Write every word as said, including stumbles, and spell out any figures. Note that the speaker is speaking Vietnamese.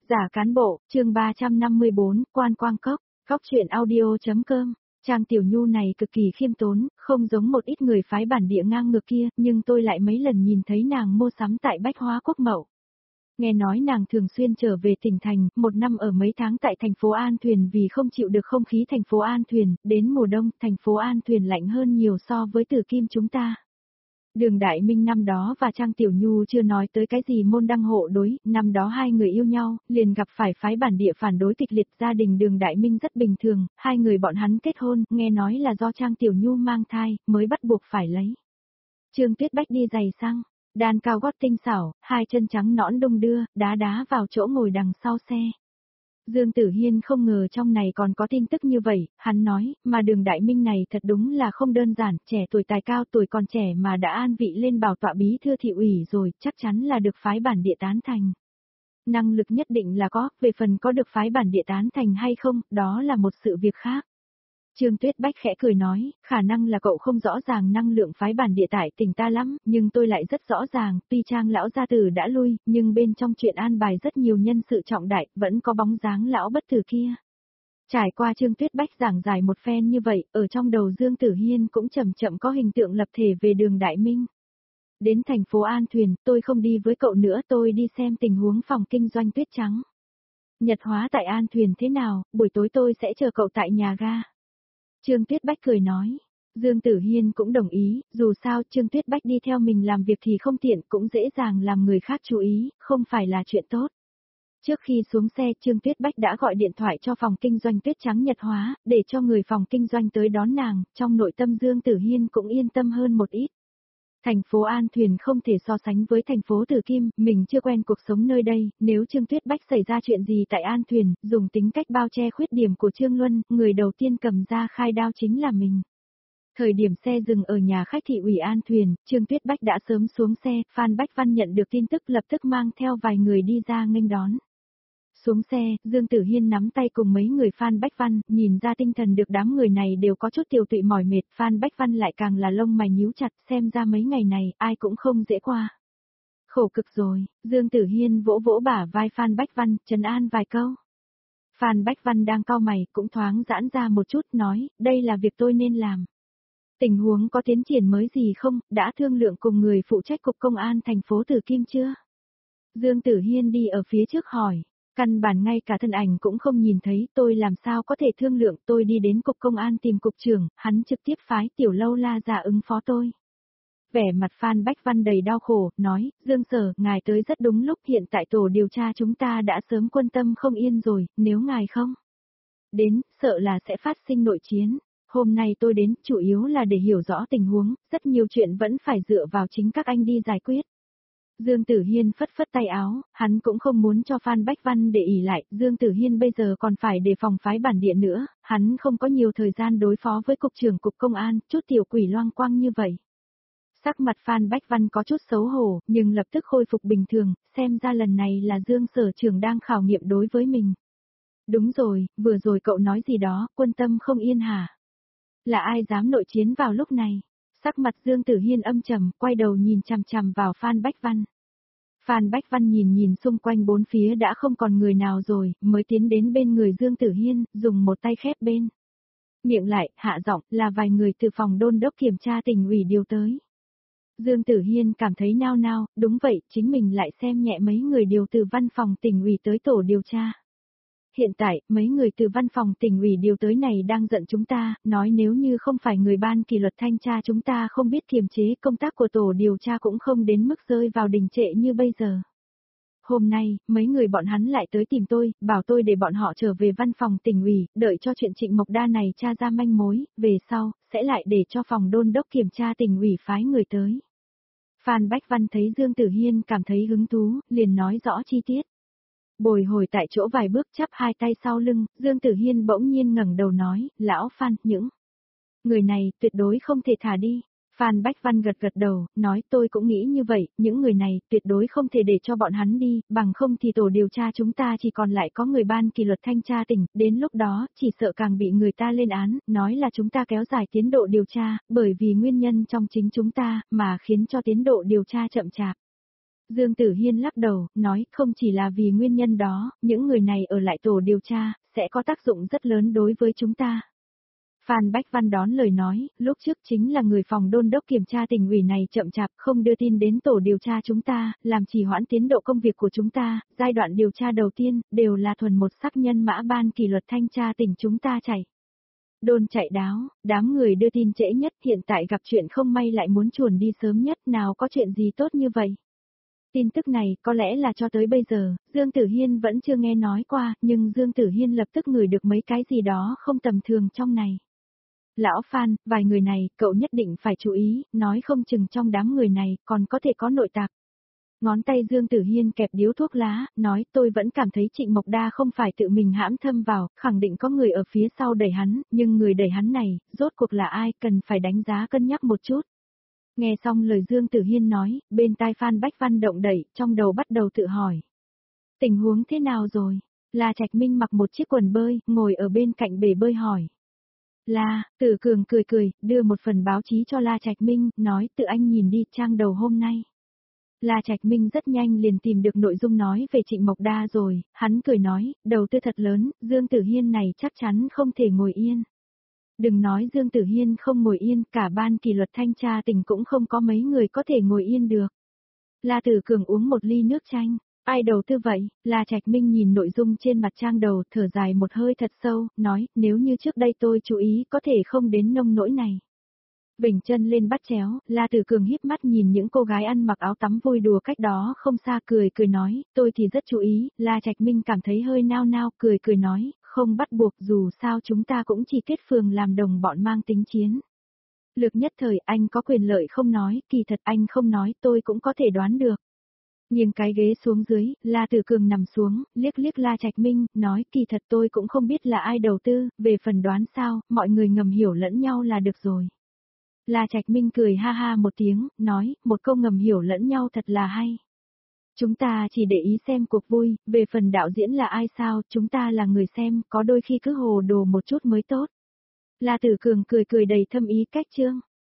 Giả cán bộ, chương ba trăm năm mươi bốn, Quan Quang Cốc, Cóc truyện audio.com. Trang Tiểu Nhu này cực kỳ khiêm tốn, không giống một ít người phái bản địa ngang ngược kia, nhưng tôi lại mấy lần nhìn thấy nàng mua sắm tại Bách Hóa Quốc Mậu. Nghe nói nàng thường xuyên trở về tỉnh thành, một năm ở mấy tháng tại thành phố An Thuyền vì không chịu được không khí thành phố An Thuyền, đến mùa đông, thành phố An Thuyền lạnh hơn nhiều so với Từ Kim chúng ta. Đường Đại Minh năm đó và Trang Tiểu Nhu chưa nói tới cái gì môn đăng hộ đối, năm đó hai người yêu nhau, liền gặp phải phái bản địa phản đối kịch liệt, gia đình Đường Đại Minh rất bình thường, hai người bọn hắn kết hôn, nghe nói là do Trang Tiểu Nhu mang thai, mới bắt buộc phải lấy. Trương Tuyết Bách đi giày xăng, đàn cao gót tinh xảo, hai chân trắng nõn đung đưa, đá đá vào chỗ ngồi đằng sau xe. Dương Tử Hiên không ngờ trong này còn có tin tức như vậy, hắn nói, mà Đường Đại Minh này thật đúng là không đơn giản, trẻ tuổi tài cao tuổi còn trẻ mà đã an vị lên bảo tọa bí thư thị ủy rồi, chắc chắn là được phái bản địa tán thành. Năng lực nhất định là có, về phần có được phái bản địa tán thành hay không, đó là một sự việc khác. Trương Tuyết Bách khẽ cười nói, khả năng là cậu không rõ ràng năng lượng phái bản địa tại tỉnh ta lắm, nhưng tôi lại rất rõ ràng, tuy Trang lão gia tử đã lui, nhưng bên trong chuyện an bài rất nhiều nhân sự trọng đại, vẫn có bóng dáng lão bất tử kia. Trải qua Trương Tuyết Bách giảng giải một phen như vậy, ở trong đầu Dương Tử Hiên cũng chậm chậm có hình tượng lập thể về Đường Đại Minh. Đến thành phố An Thuyền, tôi không đi với cậu nữa, tôi đi xem tình huống phòng kinh doanh Tuyết Trắng. Nhật hóa tại An Thuyền thế nào, buổi tối tôi sẽ chờ cậu tại nhà ga. Trương Tuyết Bách cười nói. Dương Tử Hiên cũng đồng ý, dù sao Trương Tuyết Bách đi theo mình làm việc thì không tiện, cũng dễ dàng làm người khác chú ý, không phải là chuyện tốt. Trước khi xuống xe, Trương Tuyết Bách đã gọi điện thoại cho phòng kinh doanh Tuyết Trắng Nhật Hóa, để cho người phòng kinh doanh tới đón nàng, trong nội tâm Dương Tử Hiên cũng yên tâm hơn một ít. Thành phố An Thuyền không thể so sánh với thành phố Từ Kim, mình chưa quen cuộc sống nơi đây, nếu Trương Tuyết Bách xảy ra chuyện gì tại An Thuyền, dùng tính cách bao che khuyết điểm của Trương Luân, người đầu tiên cầm ra khai đao chính là mình. Thời điểm xe dừng ở nhà khách thị ủy An Thuyền, Trương Tuyết Bách đã sớm xuống xe, Phan Bách Văn nhận được tin tức lập tức mang theo vài người đi ra nghênh đón. Xuống xe, Dương Tử Hiên nắm tay cùng mấy người Phan Bách Văn, nhìn ra tinh thần được đám người này đều có chút tiêu tụy mỏi mệt, Phan Bách Văn lại càng là lông mày nhíu chặt, xem ra mấy ngày này, ai cũng không dễ qua. Khổ cực rồi, Dương Tử Hiên vỗ vỗ bả vai Phan Bách Văn, trấn an vài câu. Phan Bách Văn đang cau mày, cũng thoáng giãn ra một chút, nói, đây là việc tôi nên làm. Tình huống có tiến triển mới gì không, đã thương lượng cùng người phụ trách cục công an thành phố Từ Kim chưa? Dương Tử Hiên đi ở phía trước hỏi. Căn bản ngay cả thân ảnh cũng không nhìn thấy, tôi làm sao có thể thương lượng, tôi đi đến cục công an tìm cục trưởng, hắn trực tiếp phái Tiểu Lâu La ra ứng phó tôi. Vẻ mặt Phan Bách Văn đầy đau khổ, nói, Dương Sở, ngài tới rất đúng lúc, hiện tại tổ điều tra chúng ta đã sớm quân tâm không yên rồi, nếu ngài không đến, sợ là sẽ phát sinh nội chiến. Hôm nay tôi đến, chủ yếu là để hiểu rõ tình huống, rất nhiều chuyện vẫn phải dựa vào chính các anh đi giải quyết. Dương Tử Hiên phất phất tay áo, hắn cũng không muốn cho Phan Bách Văn để ỉ lại, Dương Tử Hiên bây giờ còn phải đề phòng phái bản địa nữa, hắn không có nhiều thời gian đối phó với cục trưởng cục công an, chút tiểu quỷ loang quang như vậy. Sắc mặt Phan Bách Văn có chút xấu hổ, nhưng lập tức khôi phục bình thường, xem ra lần này là Dương Sở trưởng đang khảo nghiệm đối với mình. Đúng rồi, vừa rồi cậu nói gì đó, quân tâm không yên hả? Là ai dám nội chiến vào lúc này? Sắc mặt Dương Tử Hiên âm trầm, quay đầu nhìn chằm chằm vào Phan Bách Văn. Phan Bách Văn nhìn nhìn xung quanh bốn phía đã không còn người nào rồi, mới tiến đến bên người Dương Tử Hiên, dùng một tay khép bên miệng lại, hạ giọng, là vài người từ phòng đôn đốc kiểm tra tỉnh ủy điều tới. Dương Tử Hiên cảm thấy nao nao, đúng vậy, chính mình lại xem nhẹ mấy người điều từ văn phòng tỉnh ủy tới tổ điều tra. Hiện tại, mấy người từ văn phòng tỉnh ủy điều tới này đang giận chúng ta, nói nếu như không phải người ban kỷ luật thanh tra chúng ta không biết kiềm chế công tác của tổ điều tra cũng không đến mức rơi vào đình trệ như bây giờ. Hôm nay, mấy người bọn hắn lại tới tìm tôi, bảo tôi để bọn họ trở về văn phòng tỉnh ủy, đợi cho chuyện Trịnh Mộc Đa này tra ra manh mối, về sau, sẽ lại để cho phòng đôn đốc kiểm tra tỉnh ủy phái người tới. Phan Bách Văn thấy Dương Tử Hiên cảm thấy hứng thú, liền nói rõ chi tiết. Bồi hồi tại chỗ vài bước chắp hai tay sau lưng, Dương Tử Hiên bỗng nhiên ngẩng đầu nói, lão Phan, những người này tuyệt đối không thể thả đi. Phan Bách Văn gật gật đầu, nói tôi cũng nghĩ như vậy, những người này tuyệt đối không thể để cho bọn hắn đi, bằng không thì tổ điều tra chúng ta chỉ còn lại có người ban kỷ luật thanh tra tỉnh, đến lúc đó chỉ sợ càng bị người ta lên án, nói là chúng ta kéo dài tiến độ điều tra, bởi vì nguyên nhân trong chính chúng ta, mà khiến cho tiến độ điều tra chậm chạp. Dương Tử Hiên lắc đầu, nói không chỉ là vì nguyên nhân đó, những người này ở lại tổ điều tra, sẽ có tác dụng rất lớn đối với chúng ta. Phan Bách Văn đón lời nói, lúc trước chính là người phòng đôn đốc kiểm tra tỉnh ủy này chậm chạp không đưa tin đến tổ điều tra chúng ta, làm trì hoãn tiến độ công việc của chúng ta, giai đoạn điều tra đầu tiên, đều là thuần một sắc nhân mã ban kỷ luật thanh tra tỉnh chúng ta chạy. Đôn chạy đáo, đám người đưa tin trễ nhất hiện tại gặp chuyện không may lại muốn chuồn đi sớm nhất, nào có chuyện gì tốt như vậy. Tin tức này có lẽ là cho tới bây giờ, Dương Tử Hiên vẫn chưa nghe nói qua, nhưng Dương Tử Hiên lập tức ngửi được mấy cái gì đó không tầm thường trong này. Lão Phan, vài người này, cậu nhất định phải chú ý, nói không chừng trong đám người này còn có thể có nội tạc. Ngón tay Dương Tử Hiên kẹp điếu thuốc lá, nói tôi vẫn cảm thấy Trịnh Mộc Đa không phải tự mình hãm thâm vào, khẳng định có người ở phía sau đẩy hắn, nhưng người đẩy hắn này, rốt cuộc là ai, cần phải đánh giá cân nhắc một chút. Nghe xong lời Dương Tử Hiên nói, bên tai Phan Bách Văn động đẩy, trong đầu bắt đầu tự hỏi. Tình huống thế nào rồi? La Trạch Minh mặc một chiếc quần bơi, ngồi ở bên cạnh bể bơi hỏi. La, Tử Cường cười cười, đưa một phần báo chí cho La Trạch Minh, nói tự anh nhìn đi trang đầu hôm nay. La Trạch Minh rất nhanh liền tìm được nội dung nói về Trịnh Mộc Đa rồi, hắn cười nói, đầu tư thật lớn, Dương Tử Hiên này chắc chắn không thể ngồi yên. Đừng nói Dương Tử Hiên không ngồi yên, cả ban kỷ luật thanh tra tỉnh cũng không có mấy người có thể ngồi yên được. La Tử Cường uống một ly nước chanh, ai đầu tư vậy? La Trạch Minh nhìn nội dung trên mặt trang đầu, thở dài một hơi thật sâu, nói, nếu như trước đây tôi chú ý có thể không đến nông nỗi này. Vểnh chân lên bắt chéo, La Tử Cường híp mắt nhìn những cô gái ăn mặc áo tắm vui đùa cách đó không xa, cười cười nói, tôi thì rất chú ý. La Trạch Minh cảm thấy hơi nao nao, cười cười nói, không bắt buộc, dù sao chúng ta cũng chỉ kết phường làm đồng bọn mang tính chiến. Lược nhất thời anh có quyền lợi không nói, kỳ thật anh không nói tôi cũng có thể đoán được. Nghiêng cái ghế xuống dưới, La Tử Cường nằm xuống, liếc liếc La Trạch Minh, nói kỳ thật tôi cũng không biết là ai đầu tư, về phần đoán sao, mọi người ngầm hiểu lẫn nhau là được rồi. La Trạch Minh cười ha ha một tiếng, nói, một câu ngầm hiểu lẫn nhau thật là hay. Chúng ta chỉ để ý xem cuộc vui, về phần đạo diễn là ai sao, chúng ta là người xem, có đôi khi cứ hồ đồ một chút mới tốt. La Tử Cường cười cười đầy thâm ý cách chương.